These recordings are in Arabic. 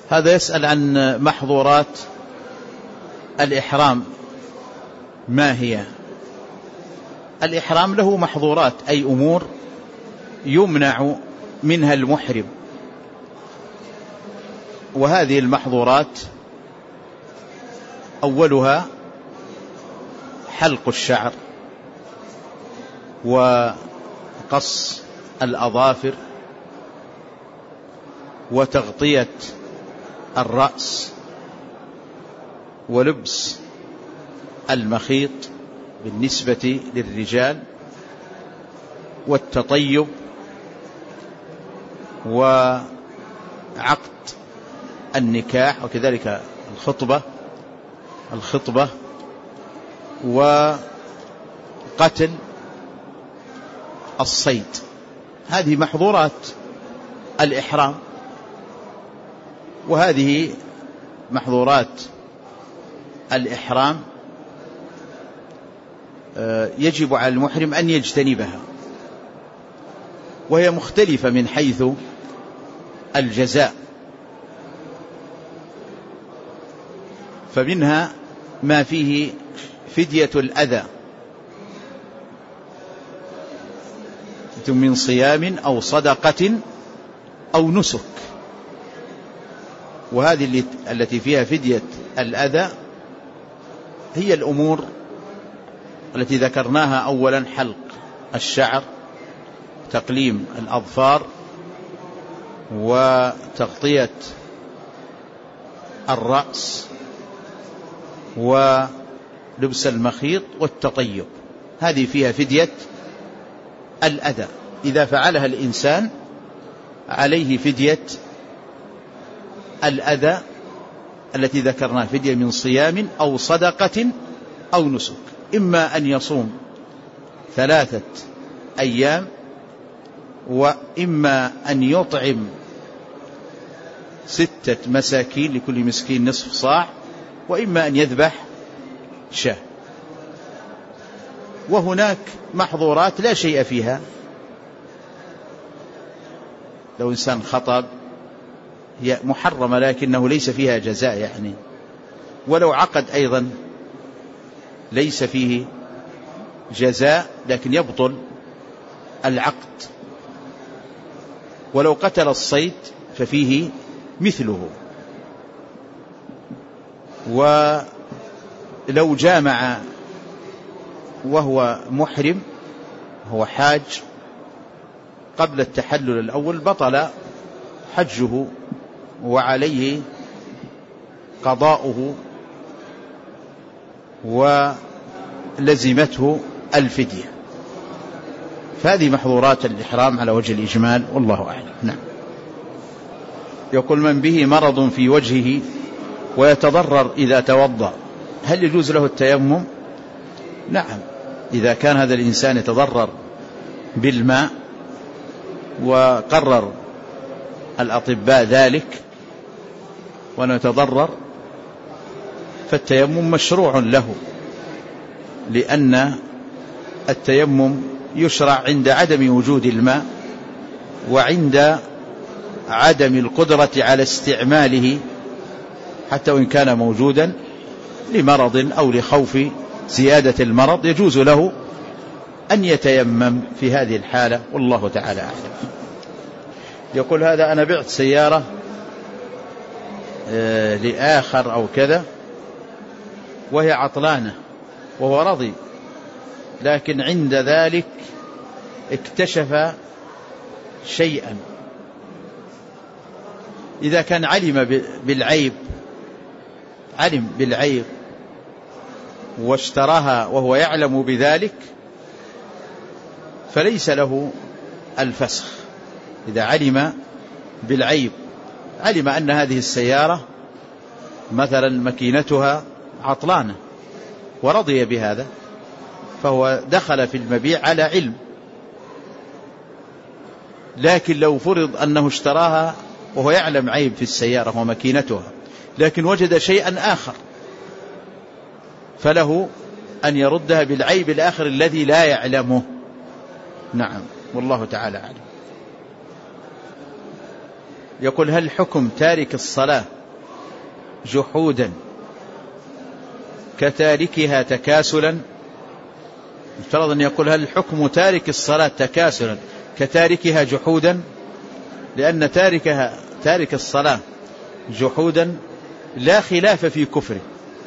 هذا يسأل عن محظورات الإحرام، ما هي؟ الإحرام له محظورات، أي أمور يمنع منها المحرم، وهذه المحظورات أولها حلق الشعر وقص الأظافر وتغطية الرأس ولبس المخيط بالنسبة للرجال والتطيب وعقد النكاح وكذلك الخطبة وقتل الصيد. هذه محظورات الإحرام، وهذه محظورات الإحرام يجب على المحرم أن يجتنبها، وهي مختلفة من حيث الجزاء، فمنها ما فيه فدية الأذى من صيام أو صدقة أو نسك، وهذه التي فيها فدية الأذى هي الأمور التي ذكرناها أولا: حلق الشعر، تقليم الأظفار، وتغطية الرأس، ولبس المخيط والتطيب. هذه فيها فدية الأذى، إذا فعلها الإنسان عليه فدية الأذى التي ذكرناها، فدية من صيام أو صدقة أو نسك، إما أن يصوم 3 أيام، وإما أن يطعم 6 مساكين لكل مسكين نصف صاع، وإما أن يذبح شاة. وهناك محظورات لا شيء فيها، لو إنسان خطب هي محرمة لكنه ليس فيها جزاء يعني، ولو عقد أيضا ليس فيه جزاء لكن يبطل العقد، ولو قتل الصيد ففيه مثله، ولو جامع وهو محرم هو حاج قبل التحلل الأول بطل حجه وعليه قضاؤه ولزمته الفدية. فهذه محظورات الإحرام على وجه الإجمال، والله أعلم. نعم. يقول: من به مرض في وجهه ويتضرر إذا توضأ، هل يجوز له التيمم؟ نعم، إذا كان هذا الإنسان يتضرر بالماء وقرر الأطباء ذلك وأنه يتضرر، فالتيمم مشروع له، لأن التيمم يشرع عند عدم وجود الماء وعند عدم القدرة على استعماله، حتى وإن كان موجودا لمرض أو لخوف زيادة المرض يجوز له أن يتيمم في هذه الحالة، والله تعالى أعلم. يقول: هذا أنا بعت سيارة لآخر أو كذا وهي عطلانة وهو رضي، لكن عند ذلك اكتشف شيئا. إذا كان علم بالعيب واشتراها وهو يعلم بذلك فليس له الفسخ. إذا علم بالعيب، علم أن هذه السيارة مثلا ماكينتها عطلانة ورضي بهذا، فهو دخل في المبيع على علم. لكن لو فرض أنه اشتراها وهو يعلم عيب في السيارة وماكينتها، لكن وجد شيئا آخر، فله أن يردها بالعيب الآخر الذي لا يعلمه. نعم، والله تعالى أعلم. يقول: هل حكم تارك الصلاة جحودا كتاركها تكاسلا. يفترض أن يقول هل حكم تارك الصلاة تكاسلا كتاركها جحودا، لأن تارك الصلاة جحودا لا خلاف في كفره،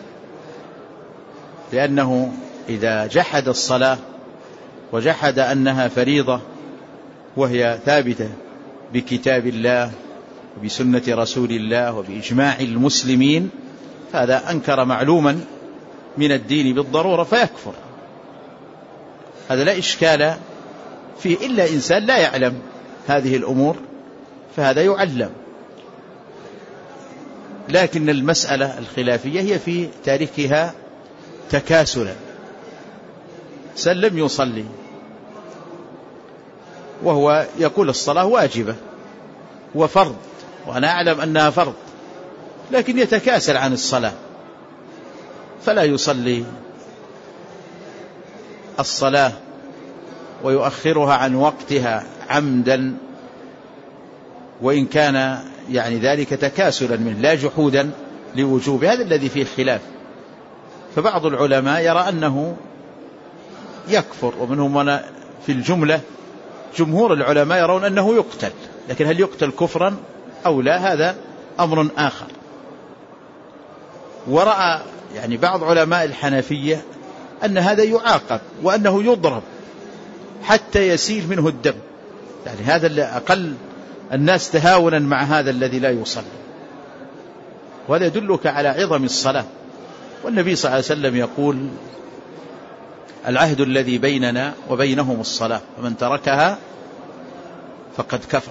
لأنه إذا جحد الصلاة وجحد أنها فريضة وهي ثابتة بكتاب الله وبسنة رسول الله وبإجماع المسلمين، هذا أنكر معلوما من الدين بالضرورة فيكفر. هذا لا إشكال فيه، إلا إنسان لا يعلم هذه الأمور فهذا يعلم. لكن المسألة الخلافية هي في تاركها تكاسلا. لم يصلي وهو يقول الصلاة واجبة وفرض، وأنا أعلم أنها فرض، لكن يتكاسل عن الصلاة فلا يصلي الصلاة ويؤخرها عن وقتها عمدا، وإن كان يعني ذلك تكاسلا منه لا جحودا لوجوب. هذا الذي فيه خلاف. فبعض العلماء يرى أنه يكفر، ومنهم في الجملة جمهور العلماء يرون أنه يقتل، لكن هل يقتل كفرا أو لا هذا أمر آخر. ورأى يعني بعض علماء الحنفية أن هذا يعاقب وأنه يضرب حتى يسيل منه الدم، يعني هذا اللي أقل الناس تهاونا مع هذا الذي لا يصلي. وهذا يدلك على عظم الصلاة. والنبي صلى الله عليه وسلم يقول العهد الذي بيننا وبينهم الصلاة، ومن تركها فقد كفر.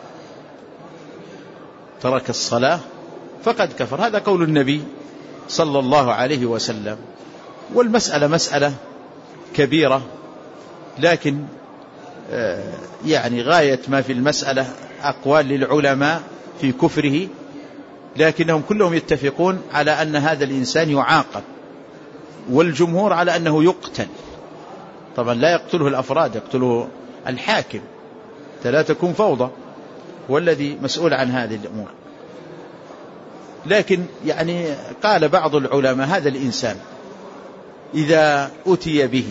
ترك الصلاة فقد كفر، هذا قول النبي صلى الله عليه وسلم. والمسألة مسألة كبيرة، لكن يعني غاية ما في المسألة أقوال للعلماء في كفره، لكنهم كلهم يتفقون على أن هذا الإنسان يعاقب، والجمهور على أنه يقتل. طبعا لا يقتله الأفراد، يقتله الحاكم، لا تكون فوضى، والذي مسؤول عن هذه الأمور. لكن يعني قال بعض العلماء هذا الإنسان إذا أتي به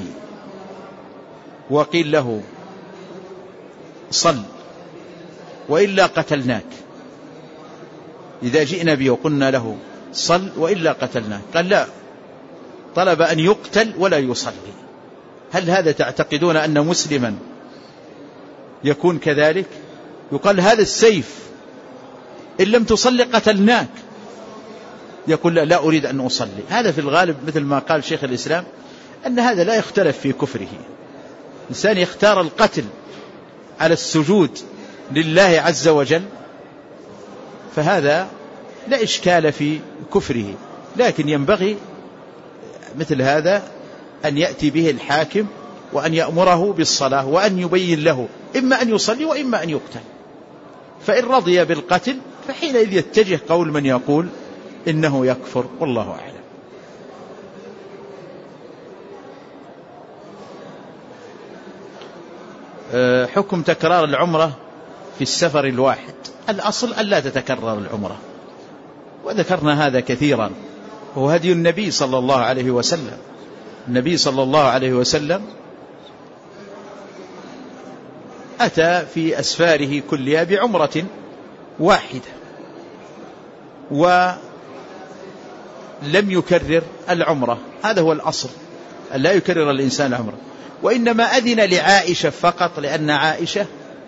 وقيل له صل وإلا قتلناك، إذا جئنا به وقلنا له صل وإلا قتلناك، قال لا، طلب أن يقتل ولا يصلي. هل هذا تعتقدون أن مسلما يكون كذلك؟ يقال هذا السيف إن لم تصلي قتلناك، يقول لا أريد أن أصلي. هذا في الغالب مثل ما قال شيخ الإسلام أن هذا لا يختلف في كفره. إنسان يختار القتل على السجود لله عز وجل فهذا لا إشكال في كفره، لكن ينبغي مثل هذا أن يأتي به الحاكم وأن يأمره بالصلاة وأن يبين له إما أن يصلي وإما أن يقتل. فإن رضي بالقتل فحينئذ يتجه قول من يقول إنه يكفر، والله أعلم. حكم تكرار العمرة في السفر الواحد. الأصل ألا تتكرر العمرة، وذكرنا هذا كثيرا، وهو هدي النبي صلى الله عليه وسلم. النبي صلى الله عليه وسلم أتى في أسفاره كلها بعمرة واحدة، ولم يكرر العمرة. هذا هو الأصل، أن لا يكرر الإنسان العمرة، وإنما أذن لعائشة فقط، لأن عائشة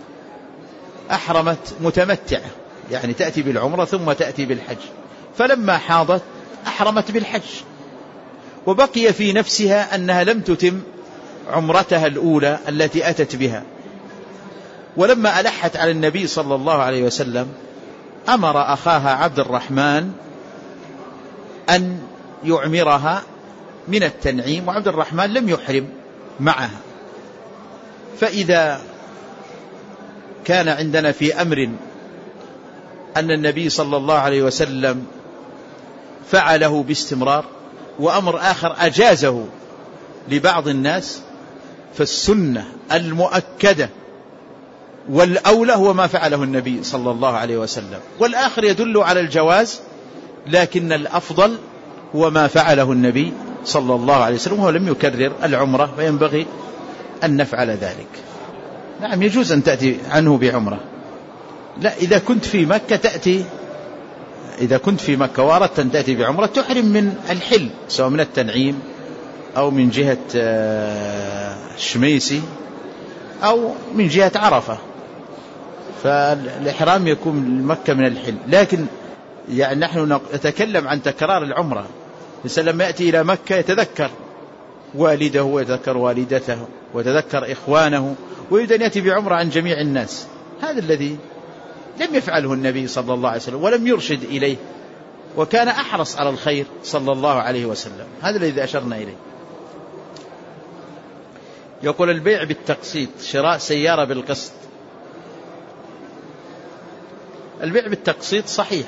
أحرمت متمتعة، يعني تأتي بالعمرة ثم تأتي بالحج، فلما حاضت أحرمت بالحج، وبقي في نفسها أنها لم تتم عمرتها الأولى التي أتت بها. ولما ألحت على النبي صلى الله عليه وسلم أمر أخاها عبد الرحمن أن يعمرها من التنعيم، وعبد الرحمن لم يحرم معها. فإذا كان عندنا في أمر أن النبي صلى الله عليه وسلم فعله باستمرار، وأمر آخر أجازه لبعض الناس، فالسنة المؤكدة والأولى هو ما فعله النبي صلى الله عليه وسلم، والآخر يدل على الجواز لكن الأفضل هو ما فعله النبي صلى الله عليه وسلم، وهو لم يكرر العمرة، فينبغي أن نفعل ذلك. نعم يجوز أن تأتي عنه بعمرة. لا، إذا كنت في مكة تأتي، إذا كنت في مكة وأردت أن تأتي بعمرة تحرم من الحل، سواء من التنعيم أو من جهة الشميسي أو من جهة عرفة، فالإحرام يكون من مكة من الحل. لكن يعني نحن نتكلم عن تكرار العمرة. الإنسان لما يأتي إلى مكة يتذكر والده ويتذكر والدته ويتذكر إخوانه، ويريد أن يأتي بعمرة عن جميع الناس. هذا الذي لم يفعله النبي صلى الله عليه وسلم ولم يرشد إليه، وكان أحرص على الخير صلى الله عليه وسلم. هذا الذي أشرنا إليه. يقول البيع بالتقسيط، شراء سيارة بالقسط. البيع بالتقسيط صحيح،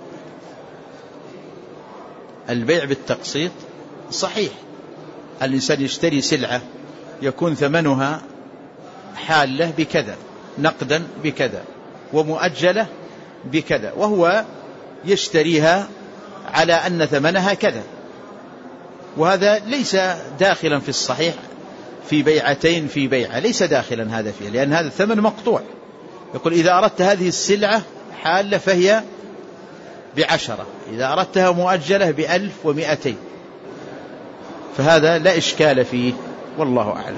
البيع بالتقسيط صحيح. الإنسان يشتري سلعة يكون ثمنها حالة بكذا، نقدا بكذا، ومؤجلة بكذا، وهو يشتريها على أن ثمنها كذا، وهذا ليس داخلا في الصحيح في بيعتين في بيعة، ليس داخلا هذا فيه، لأن هذا الثمن مقطوع. يقول إذا أردت هذه السلعة حالة فهي ب10، إذا أردتها مؤجلة ب1200، فهذا لا إشكال فيه، والله أعلم.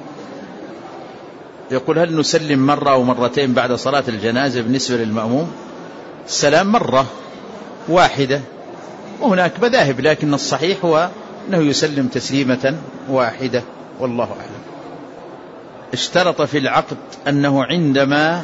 يقول هل نسلم مرة أو مرتين بعد صلاة الجنازة بالنسبة للمأموم؟ السلام مرة واحدة، وهناك مذاهب، لكن الصحيح هو أنه يسلم تسليمة واحدة، والله أعلم. اشترط في العقد أنه عندما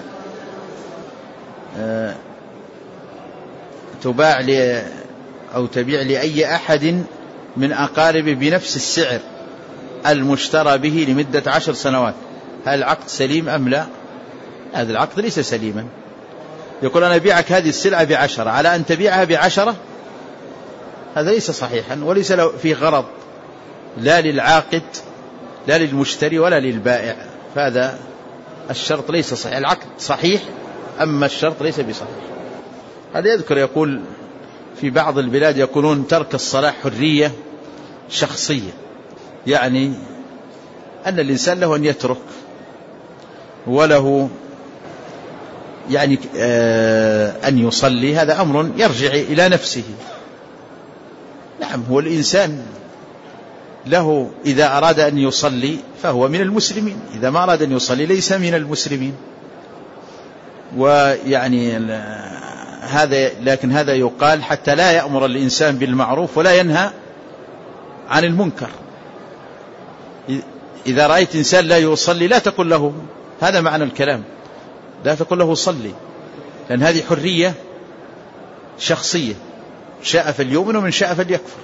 تباع أو تبيع لأي أحد من أقاربه بنفس السعر المشترى به لمدة 10 سنوات، هل العقد سليم أم لا؟ هذا العقد ليس سليما. يقول أنا أبيعك هذه السلعة ب10 على أن تبيعها ب10، هذا ليس صحيحا، وليس له فيه غرض لا للعاقد لا للمشتري ولا للبائع، فهذا الشرط ليس صحيح. العقد صحيح، أما الشرط ليس بصحيح. هذا يذكر يقول في بعض البلاد يقولون ترك الصلاة حرية شخصية، يعني أن الإنسان له أن يترك، وله يعني أن يصلي، هذا أمر يرجع إلى نفسه. نعم، هو الإنسان له إذا أراد أن يصلي فهو من المسلمين، إذا ما أراد أن يصلي ليس من المسلمين. ويعني هذا، لكن هذا يقال حتى لا يأمر الإنسان بالمعروف ولا ينهى عن المنكر. إذا رأيت إنسان لا يصلي لا تقل له، هذا معنى الكلام، لا تقل له صلي، لأن هذه حرية شخصية، شاء فليؤمن ومن شاء فليكفر،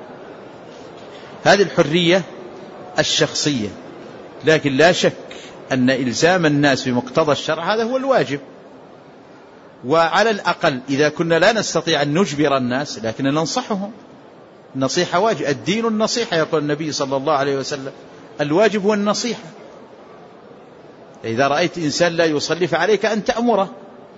هذه الحرية الشخصية. لكن لا شك أن إلزام الناس بمقتضى الشرع هذا هو الواجب، وعلى الأقل إذا كنا لا نستطيع أن نجبر الناس لكن ننصحهم. النصيحة واجب، الدين النصيحة، يقول النبي صلى الله عليه وسلم الواجب هو النصيحة. إذا رأيت إنسان لا يصلي فعليك أن تأمره،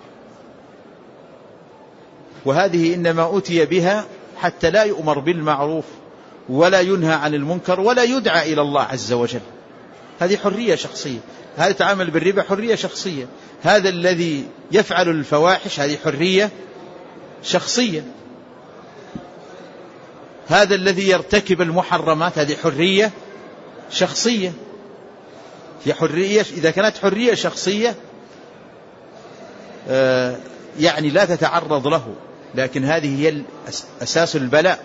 وهذه إنما أتي بها حتى لا يؤمر بالمعروف ولا ينهى عن المنكر ولا يدعى إلى الله عز وجل. هذه حرية شخصية. هذا تعامل بالربا حرية شخصية، هذا الذي يفعل الفواحش هذه حرية شخصية، هذا الذي يرتكب المحرمات هذه حرية شخصية. هي حرية، إذا كانت حرية شخصية يعني لا تتعرض له، لكن هذه هي أساس البلاء،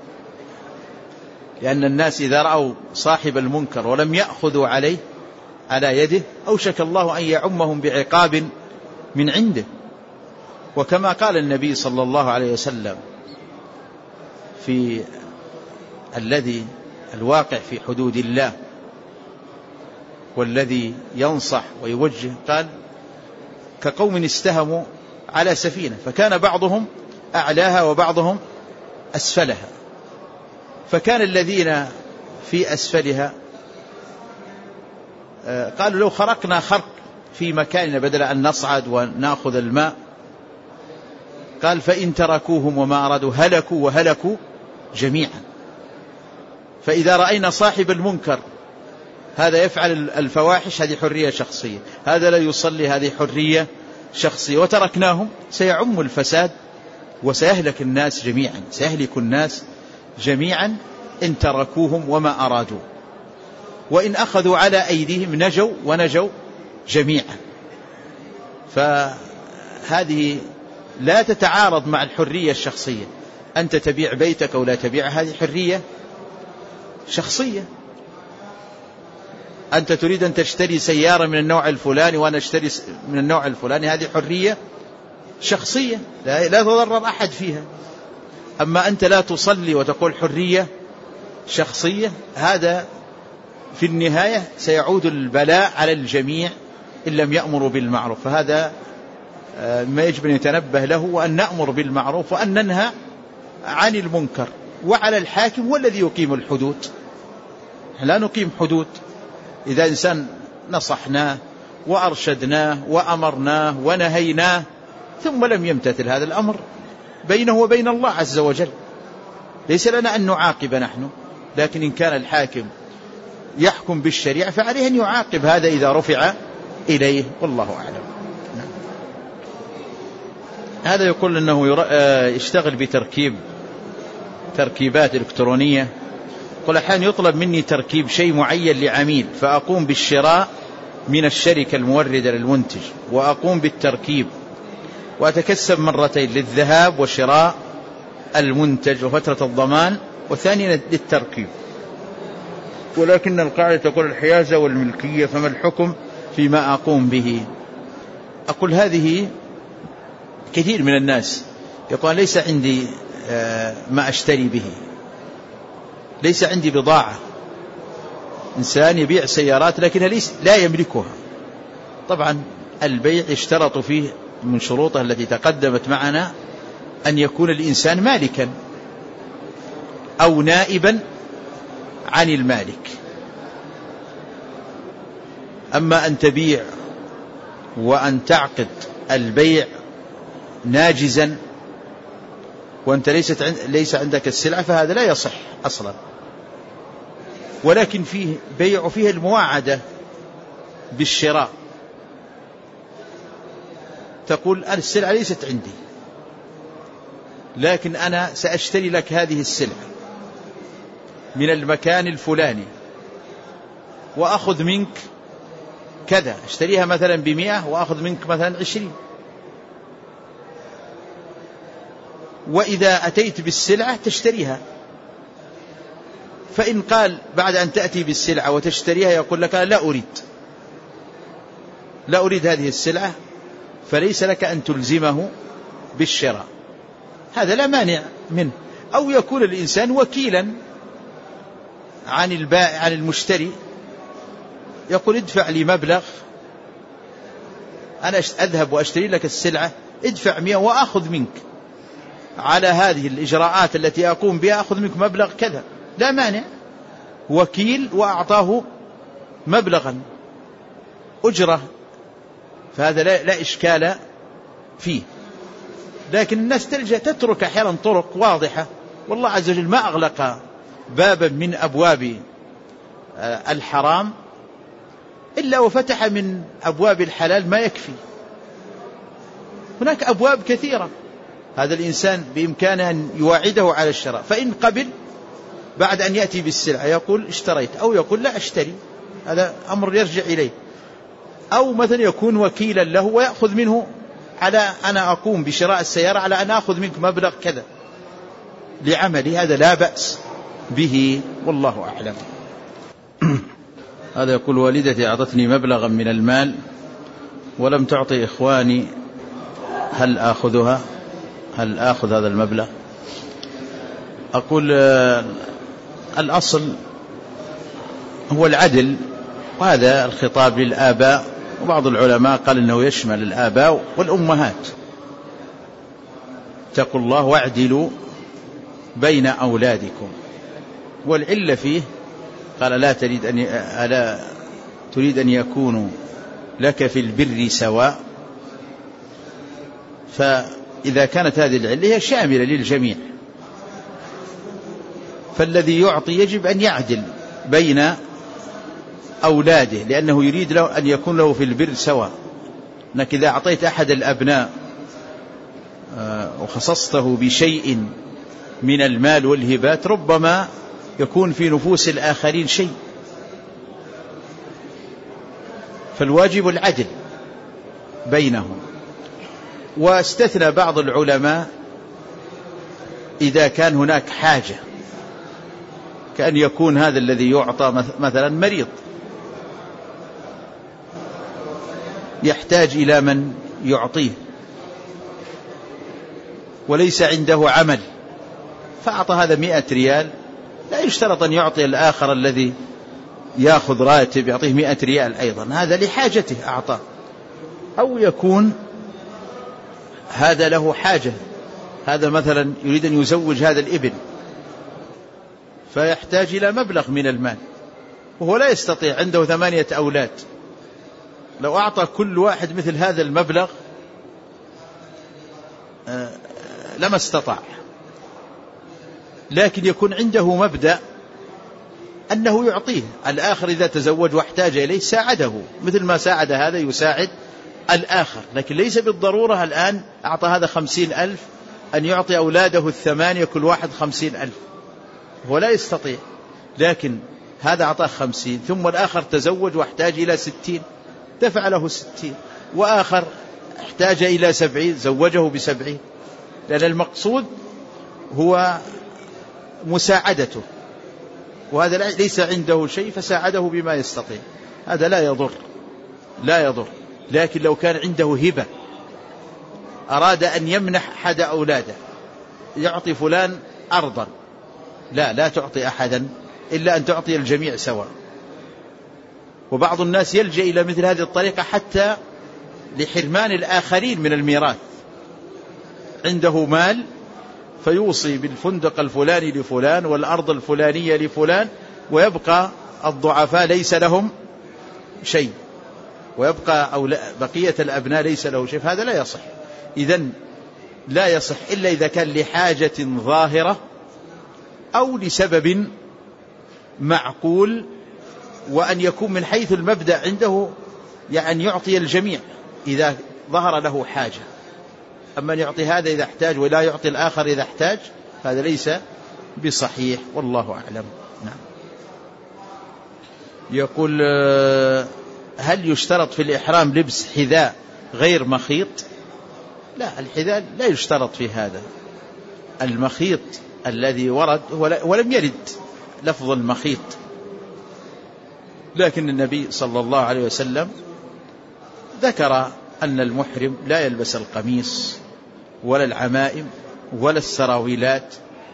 لأن الناس إذا رأوا صاحب المنكر ولم يأخذوا عليه على يده أوشك الله أن يعمهم بعقاب من عنده. وكما قال النبي صلى الله عليه وسلم في الذي الواقع في حدود الله والذي ينصح ويوجه، قال كقوم استهموا على سفينة فكان بعضهم أعلاها وبعضهم أسفلها، فكان الذين في أسفلها قالوا لو خرقنا خرق في مكاننا بدل أن نصعد ونأخذ الماء، قال فإن تركوهم وما أرادوا هلكوا وهلكوا جميعا. فإذا رأينا صاحب المنكر هذا يفعل الفواحش هذه حرية شخصية، هذا لا يصلي هذه حرية شخصية، وتركناهم سيعم الفساد وسيهلك الناس جميعا، سيهلك الناس جميعا إن تركوهم وما أرادوا. وإن أخذوا على أيديهم نجوا ونجوا جميعا. فهذه لا تتعارض مع الحرية الشخصية. أنت تبيع بيتك أو لا تبيع، هذه حرية شخصية. أنت تريد أن تشتري سيارة من النوع الفلاني وأنا أشتري من النوع الفلاني، هذه حرية شخصية لا تضرر أحد فيها. أما أنت لا تصلي وتقول حرية شخصية، هذا في النهاية سيعود البلاء على الجميع إن لم يأمروا بالمعروف. فهذا ما يجب أن يتنبه له، وأن نأمر بالمعروف وأن ننهى عن المنكر. وعلى الحاكم والذي يقيم الحدود. لا نقيم حدود. إذا إنسان نصحناه وأرشدناه وأمرناه ونهيناه ثم لم يمتثل، هذا الأمر بينه وبين الله عز وجل، ليس لنا أن نعاقب نحن. لكن إن كان الحاكم يحكم بالشريعة فعليه أن يعاقب هذا إذا رفع إليه، والله أعلم. هذا يقول أنه يشتغل بتركيب تركيبات إلكترونية، يقول أحيانا يطلب مني تركيب شيء معين لعميل، فأقوم بالشراء من الشركة الموردة للمنتج وأقوم بالتركيب، وأتكسب مرتين للذهاب وشراء المنتج وفترة الضمان، وثانيا للتركيب. ولكن القاعدة تقول الحيازة والملكية، فما الحكم فيما أقوم به؟ أقول هذه كثير من الناس يقول ليس عندي ما أشتري به، ليس عندي بضاعة. إنسان يبيع سيارات لكن لا يملكها. طبعا البيع يشترط فيه من شروطه التي تقدمت معنا أن يكون الإنسان مالكا أو نائبا عن المالك. أما أن تبيع وأن تعقد البيع ناجزا وأنت ليس عندك السلعة، فهذا لا يصح أصلا. ولكن فيه بيع وفيه المواعدة بالشراء، تقول السلعة ليست عندي لكن أنا سأشتري لك هذه السلعة من المكان الفلاني وأخذ منك كذا، اشتريها مثلا ب100 وأخذ منك مثلا 20. وإذا أتيت بالسلعة تشتريها، فإن قال بعد أن تأتي بالسلعة وتشتريها يقول لك لا أريد هذه السلعة، فليس لك أن تلزمه بالشراء، هذا لا مانع منه. أو يكون الإنسان وكيلا عن البائع عن المشتري، يقول ادفع لي مبلغ، أنا أذهب وأشتري لك السلعة، ادفع 100 وأخذ منك على هذه الإجراءات التي أقوم بها، أخذ منك مبلغ كذا، لا مانع. وكيل وأعطاه مبلغا أجرة، فهذا لا إشكال فيه. لكن الناس تترك أحيانا طرق واضحة، والله عز وجل ما أغلق بابا من أبواب الحرام إلا وفتح من أبواب الحلال ما يكفي. هناك أبواب كثيرة، هذا الإنسان بإمكانه أن يواعده على الشراء، فإن قبل بعد أن يأتي بالسلعة يقول اشتريت، أو يقول لا أشتري، هذا أمر يرجع إليه. أو مثلا يكون وكيلا له ويأخذ منه على أنا أقوم بشراء السيارة على أن أخذ منك مبلغ كذا لعملي، هذا لا بأس به، والله أعلم. هذا يقول والدتي أعطتني مبلغا من المال ولم تعطي إخواني، هل آخذ هذا المبلغ؟ أقول الأصل هو العدل، وهذا الخطاب للآباء، وبعض العلماء قال إنه يشمل الآباء والأمهات. اتقوا الله واعدلوا بين أولادكم. والعلة فيه قال ألا تريد أن يكونوا لك في البر سواء، إذا كانت هذه العلة هي شاملة للجميع، فالذي يعطي يجب أن يعدل بين أولاده، لأنه يريد له أن يكون له في البر سواء. أنك إذا أعطيت أحد الأبناء وخصصته بشيء من المال والهبات ربما يكون في نفوس الآخرين شيء، فالواجب العدل بينهم. واستثنى بعض العلماء إذا كان هناك حاجة، كأن يكون هذا الذي يعطى مثلا مريض يحتاج إلى من يعطيه وليس عنده عمل، فأعطى هذا 100 ريال، لا يشترط أن يعطي الآخر الذي يأخذ راتب يعطيه 100 ريال أيضا، هذا لحاجته أعطاه. أو يكون هذا له حاجة، هذا مثلا يريد أن يزوج هذا الابن فيحتاج إلى مبلغ من المال وهو لا يستطيع، عنده 8 أولاد، لو أعطى كل واحد مثل هذا المبلغ لما استطاع. لكن يكون عنده مبدأ أنه يعطيه الآخر إذا تزوج واحتاج إليه ساعده، مثل ما ساعد هذا يساعد الآخر. لكن ليس بالضرورة الآن أعطى هذا 50,000 أن يعطي أولاده 8 كل واحد 50,000، هو لا يستطيع. لكن هذا أعطاه 50 ثم الآخر تزوج واحتاج إلى 60 دفع له 60، وآخر احتاج إلى 70 زوجه ب70، لأن المقصود هو مساعدته، وهذا ليس عنده شيء فساعده بما يستطيع، هذا لا يضر. لكن لو كان عنده هبة أراد أن يمنح أحد أولاده، يعطي فلان أرضا، لا تعطي أحدا إلا أن تعطي الجميع سواء. وبعض الناس يلجأ إلى مثل هذه الطريقة حتى لحرمان الآخرين من الميراث، عنده مال فيوصي بالفندق الفلاني لفلان والأرض الفلانية لفلان، ويبقى الضعفاء ليس لهم شيء، ويبقى بقية الأبناء ليس له شيء، هذا لا يصح. إذن لا يصح إلا إذا كان لحاجة ظاهرة أو لسبب معقول، وأن يكون من حيث المبدأ عنده يعني يعطي الجميع إذا ظهر له حاجة. أما أن يعطي هذا إذا احتاج ولا يعطي الآخر إذا احتاج، هذا ليس بصحيح، والله أعلم. نعم. يقول هل يشترط في الإحرام لبس حذاء غير مخيط؟ لا، الحذاء لا يشترط في هذا. المخيط الذي ورد ولم يرد لفظ المخيط، لكن النبي صلى الله عليه وسلم ذكر أن المحرم لا يلبس القميص ولا العمائم ولا السراويلات،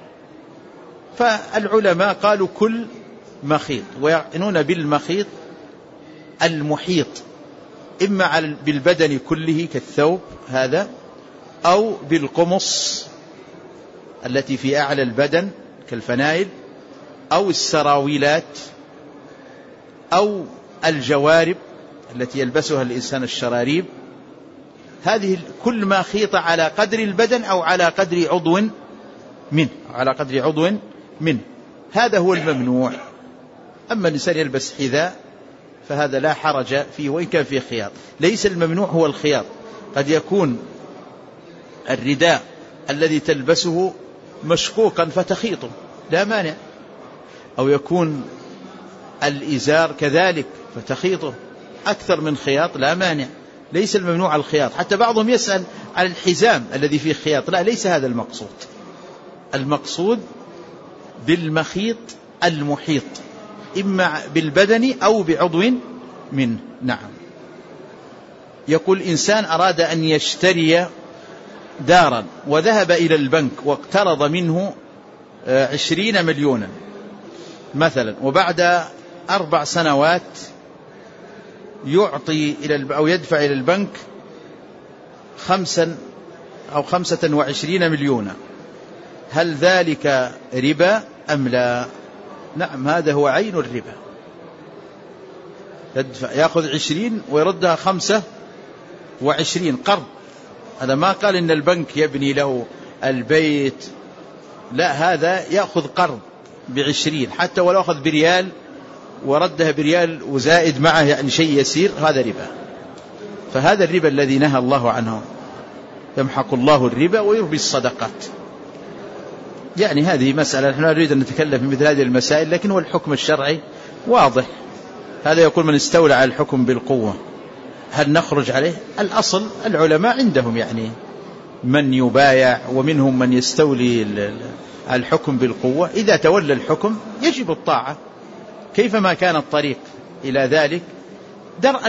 فالعلماء قالوا كل مخيط، ويعنون بالمخيط المحيط، إما بالبدن كله كالثوب هذا، أو بالقمص التي في أعلى البدن كالفنائل، أو السراويلات، أو الجوارب التي يلبسها الإنسان الشراريب. هذه كل ما خيط على قدر البدن أو على قدر عضو منه، هذا هو الممنوع. أما الإنسان يلبس حذاء فهذا لا حرج فيه وإن كان فيه خياط. ليس الممنوع هو الخياط، قد يكون الرداء الذي تلبسه مشقوقا فتخيطه لا مانع، أو يكون الإزار كذلك فتخيطه أكثر من خياط لا مانع. ليس الممنوع الخياط. حتى بعضهم يسأل عن الحزام الذي فيه خياط، لا، ليس هذا المقصود. المقصود بالمخيط المحيط، إما بالبدن أو بعضو منه. نعم. يقول إنسان أراد أن يشتري دارا وذهب إلى البنك واقترض منه 20 مليونا مثلا، وبعد 4 سنوات يعطي أو يدفع إلى البنك 25 مليونا، هل ذلك ربا أم لا؟ نعم، هذا هو عين الربا. يأخذ 20 ويردها 25 قرض، هذا ما قال إن البنك يبني له البيت، لا، هذا يأخذ قرض ب20 حتى ولو أخذ بريال وردها بريال وزائد معه يعني شيء يسير، هذا ربا. فهذا الربا الذي نهى الله عنه، يمحق الله الربا ويربي الصدقات. يعني هذه مسألة نحن نريد أن نتكلم في مثل هذه المسائل، لكن هو الحكم الشرعي واضح. هذا يقول من استولى على الحكم بالقوة، هل نخرج عليه؟ الأصل العلماء عندهم يعني من يبايع ومنهم من يستولي الحكم بالقوة. إذا تولى الحكم يجب الطاعة كيفما كان الطريق إلى ذلك، درءا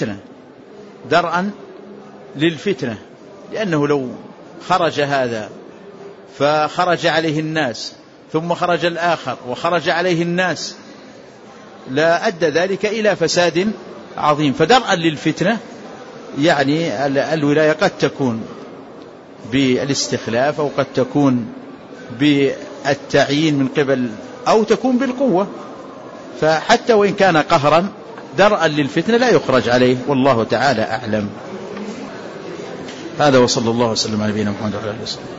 للفتنة، لأنه لو خرج هذا فخرج عليه الناس ثم خرج الآخر وخرج عليه الناس لا أدى ذلك إلى فساد عظيم. فدرءا للفتنة يعني الولاية قد تكون بالاستخلاف أو قد تكون بالتعيين من قبل أو تكون بالقوة، فحتى وإن كان قهرا درءا للفتنة لا يخرج عليه، والله تعالى أعلم. هذا وصلى الله وسلم على نبينا محمد وعلى آله وصحبه.